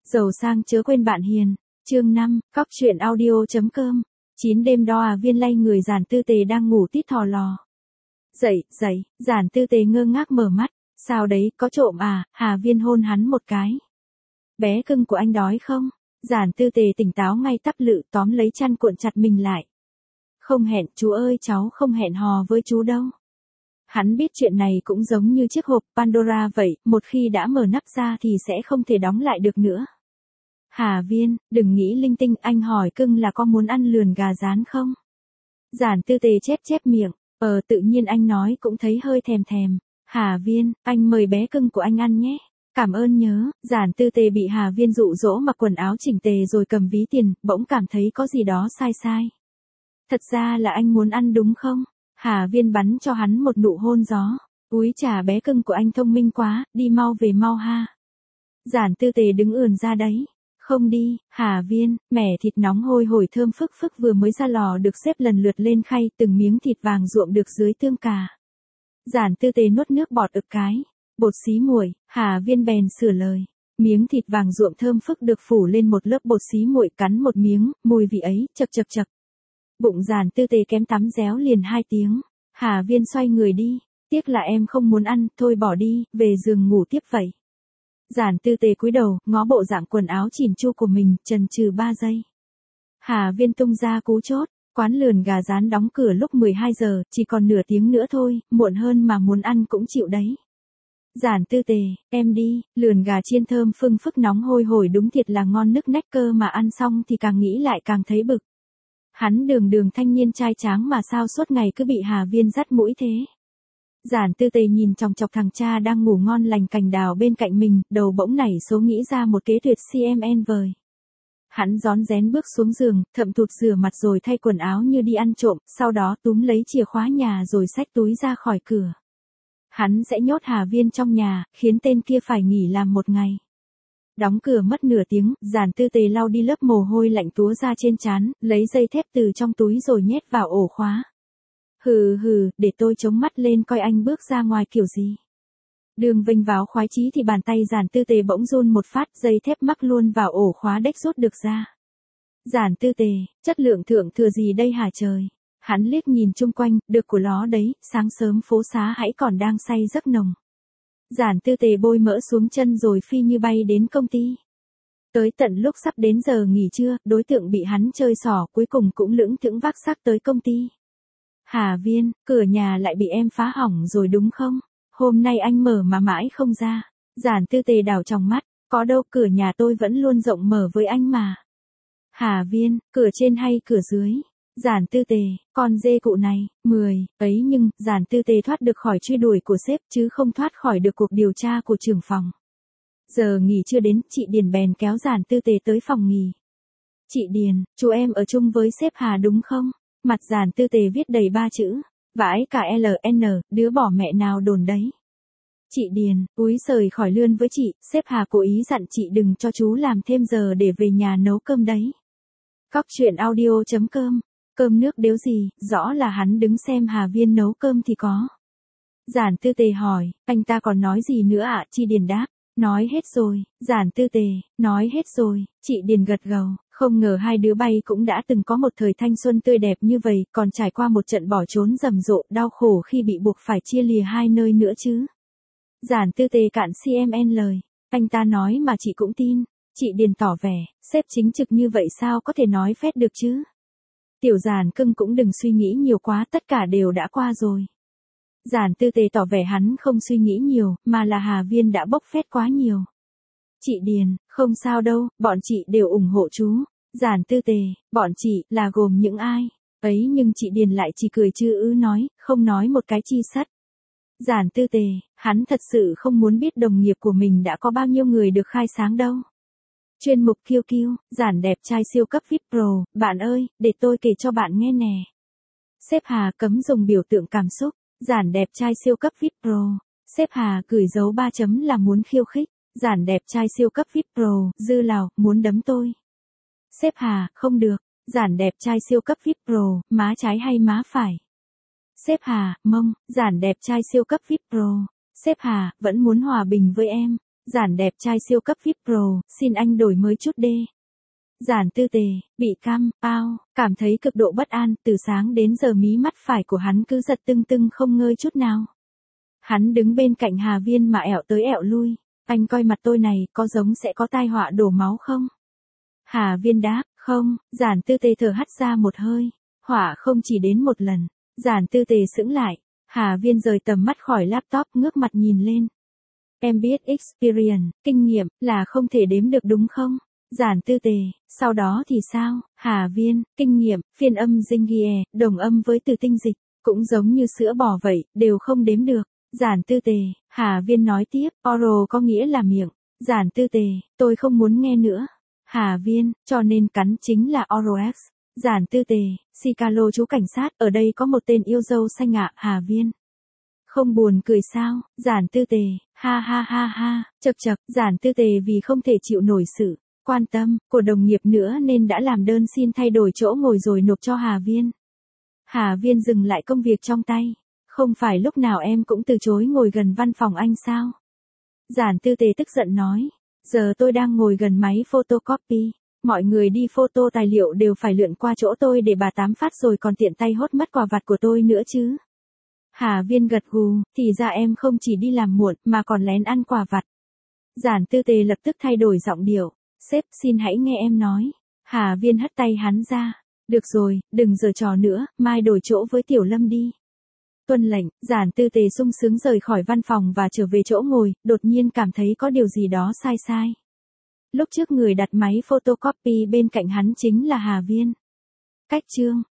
Giàu sang chớ quên bạn hiền. Chương 5, Cóc truyện audio.com. 9 đêm đo Viên lay người Giản Tư Tề đang ngủ tít thò lò. Dậy, Giản Tư Tề ngơ ngác mở mắt. Sao đấy, có trộm à? Hà Viên hôn hắn một cái. Bé cưng của anh đói không? Giản Tư Tề tỉnh táo ngay tắp lự tóm lấy chăn cuộn chặt mình lại. Không hẹn, chú ơi cháu không hẹn hò với chú đâu. Hắn biết chuyện này cũng giống như chiếc hộp Pandora vậy, một khi đã mở nắp ra thì sẽ không thể đóng lại được nữa. Hà Viên, đừng nghĩ linh tinh, anh hỏi cưng là có muốn ăn lườn gà rán không? Giản Tư Tề chép miệng, tự nhiên anh nói cũng thấy hơi thèm. Hà Viên, anh mời bé cưng của anh ăn nhé. Cảm ơn nhớ. Giản Tư Tề bị Hà Viên dụ dỗ mặc quần áo chỉnh tề rồi cầm ví tiền, bỗng cảm thấy có gì đó sai. Thật ra là anh muốn ăn đúng không? Hà Viên bắn cho hắn một nụ hôn gió. Úi chà, bé cưng của anh thông minh quá, đi mau về mau ha. Giản Tư Tề đứng ườn ra đấy. Không đi, Hà Viên, mẻ thịt nóng hôi hổi thơm phức vừa mới ra lò được xếp lần lượt lên khay, từng miếng thịt vàng ruộm được dưới tương cà. Giản Tư Tề nuốt nước bọt ực cái. Bột xí muội, Hà Viên bèn sửa lời. Miếng thịt vàng ruộm thơm phức được phủ lên một lớp bột xí muội, cắn một miếng, mùi vị ấy, chậc. Bụng Giản Tư Tề kém tắm réo liền 2 tiếng. Hà Viên xoay người đi. Tiếc là em không muốn ăn, thôi bỏ đi, về giường ngủ tiếp vậy. Giản Tư Tề cúi đầu, ngó bộ dạng quần áo chỉn chu của mình, chần chừ 3 giây. Hà Viên tung ra cú chốt. Quán lườn gà rán đóng cửa lúc 12 giờ, chỉ còn nửa tiếng nữa thôi, muộn hơn mà muốn ăn cũng chịu đấy. Giản Tư Tề, em đi, lườn gà chiên thơm phưng phức nóng hôi hổi đúng thiệt là ngon nức nách cơ mà ăn xong thì càng nghĩ lại càng thấy bực. Hắn đường thanh niên trai tráng mà sao suốt ngày cứ bị Hà Viên dắt mũi thế. Giản Tư Tề nhìn chòng chọc thằng cha đang ngủ ngon lành cành đào bên cạnh mình, đầu bỗng nảy số nghĩ ra một kế tuyệt CMN vời. Hắn rón rén bước xuống giường, thậm thụt rửa mặt rồi thay quần áo như đi ăn trộm, sau đó túm lấy chìa khóa nhà rồi xách túi ra khỏi cửa. Hắn sẽ nhốt Hà Viên trong nhà, khiến tên kia phải nghỉ làm 1 ngày. Đóng cửa mất nửa tiếng, Giản Tư Tề lau đi lớp mồ hôi lạnh túa ra trên trán, lấy dây thép từ trong túi rồi nhét vào ổ khóa. Hừ, để tôi chống mắt lên coi anh bước ra ngoài kiểu gì. Đường vênh váo khoái chí thì bàn tay Giản Tư Tề bỗng run một phát, dây thép mắc luôn vào ổ khóa đếch rút được ra. Giản Tư Tề, chất lượng thượng thừa gì đây hả trời? Hắn liếc nhìn chung quanh, được của ló đấy, sáng sớm phố xá hãy còn đang say giấc nồng. Giản Tư Tề bôi mỡ xuống chân rồi phi như bay đến công ty. Tới tận lúc sắp đến giờ nghỉ trưa, đối tượng bị hắn chơi xỏ cuối cùng cũng lững thững vác xác tới công ty. Hà Viên, cửa nhà lại bị em phá hỏng rồi đúng không? Hôm nay anh mở mà mãi không ra. Giản Tư Tề đảo trong mắt, có đâu, cửa nhà tôi vẫn luôn rộng mở với anh mà. Hà Viên, cửa trên hay cửa dưới? Giản Tư Tề, con dê cụ này, 10, ấy nhưng, Giản Tư Tề thoát được khỏi truy đuổi của sếp chứ không thoát khỏi được cuộc điều tra của trưởng phòng. Giờ nghỉ chưa đến, chị Điền bèn kéo Giản Tư Tề tới phòng nghỉ. Chị Điền, chú em ở chung với sếp Hà đúng không? Mặt Giản Tư Tề viết đầy 3 chữ, vãi cả LN, đứa bỏ mẹ nào đồn đấy. Chị Điền, úi giời khỏi lươn với chị, sếp Hà cố ý dặn chị đừng cho chú làm thêm giờ để về nhà nấu cơm đấy. Cóc truyện audio.com. Cơm nước đếu gì, rõ là hắn đứng xem Hà Viên nấu cơm thì có. Giản Tư Tề hỏi, anh ta còn nói gì nữa ạ? Chị Điền đáp, nói hết rồi. Giản Tư Tề, nói hết rồi. Chị Điền gật gđầu, không ngờ hai đứa bay cũng đã từng có một thời thanh xuân tươi đẹp như vậy, còn trải qua một trận bỏ trốn rầm rộ, đau khổ khi bị buộc phải chia lìa hai nơi nữa chứ. Giản Tư Tề cạn CMN lời, anh ta nói mà chị cũng tin. Chị Điền tỏ vẻ, sếp chính trực như vậy sao có thể nói phét được chứ? Tiểu Giản cưng cũng đừng suy nghĩ nhiều quá, tất cả đều đã qua rồi. Giản Tư Tề tỏ vẻ hắn không suy nghĩ nhiều, mà là Hà Viên đã bốc phét quá nhiều. Chị Điền, không sao đâu, bọn chị đều ủng hộ chú. Giản Tư Tề, bọn chị là gồm những ai? Ấy nhưng chị Điền lại chỉ cười chứ nói, không nói một cái chi sắt. Giản Tư Tề, hắn thật sự không muốn biết đồng nghiệp của mình đã có bao nhiêu người được khai sáng đâu. Chuyên mục QQ, Giản đẹp trai siêu cấp VIP Pro, bạn ơi, để tôi kể cho bạn nghe nè. Sếp Hà cấm dùng biểu tượng cảm xúc. Giản đẹp trai siêu cấp VIP Pro. Sếp Hà gửi dấu 3 chấm là muốn khiêu khích. Giản đẹp trai siêu cấp VIP Pro, dư lào, muốn đấm tôi. Sếp Hà, không được. Giản đẹp trai siêu cấp VIP Pro, má trái hay má phải? Sếp Hà, mông. Giản đẹp trai siêu cấp VIP Pro. Sếp Hà, vẫn muốn hòa bình với em. Giản đẹp trai siêu cấp VIP Pro, xin anh đổi mới chút đê. Giản Tư Tề, bị căm, ao, cảm thấy cực độ bất an, từ sáng đến giờ mí mắt phải của hắn cứ giật tưng tưng không ngơi chút nào. Hắn đứng bên cạnh Hà Viên mà ẹo tới ẹo lui, anh coi mặt tôi này, có giống sẽ có tai họa đổ máu không? Hà Viên đáp, không, Giản Tư Tề thở hắt ra một hơi, họa không chỉ đến một lần. Giản Tư Tề sững lại, Hà Viên rời tầm mắt khỏi laptop ngước mặt nhìn lên. Em biết experience, kinh nghiệm, là không thể đếm được đúng không? Giản Tư Tề, sau đó thì sao? Hà Viên, kinh nghiệm, phiên âm Zingie, đồng âm với từ tinh dịch, cũng giống như sữa bò vậy, đều không đếm được. Giản Tư Tề, Hà Viên nói tiếp, oral có nghĩa là miệng. Giản Tư Tề, tôi không muốn nghe nữa. Hà Viên, cho nên cắn chính là oral X. Giản Tư Tề, Sicalo chú cảnh sát, ở đây có một tên yêu dâu xanh ạ. Hà Viên. Không buồn cười sao? Giản Tư Tề, ha ha ha ha, chậc chậc, Giản Tư Tề vì không thể chịu nổi sự quan tâm của đồng nghiệp nữa nên đã làm đơn xin thay đổi chỗ ngồi rồi nộp cho Hà Viên. Hà Viên dừng lại công việc trong tay. Không phải lúc nào em cũng từ chối ngồi gần văn phòng anh sao? Giản Tư Tề tức giận nói. Giờ tôi đang ngồi gần máy photocopy. Mọi người đi photo tài liệu đều phải lượn qua chỗ tôi để bà tám phát rồi còn tiện tay hốt mất quà vặt của tôi nữa chứ. Hà Viên gật gù, thì ra em không chỉ đi làm muộn mà còn lén ăn quà vặt. Giản Tư Tề lập tức thay đổi giọng điệu. Sếp xin hãy nghe em nói. Hà Viên hất tay hắn ra. Được rồi, đừng giở trò nữa, mai đổi chỗ với Tiểu Lâm đi. Tuân lệnh, Giản Tư Tề sung sướng rời khỏi văn phòng và trở về chỗ ngồi, đột nhiên cảm thấy có điều gì đó sai sai. Lúc trước người đặt máy photocopy bên cạnh hắn chính là Hà Viên. Cách chương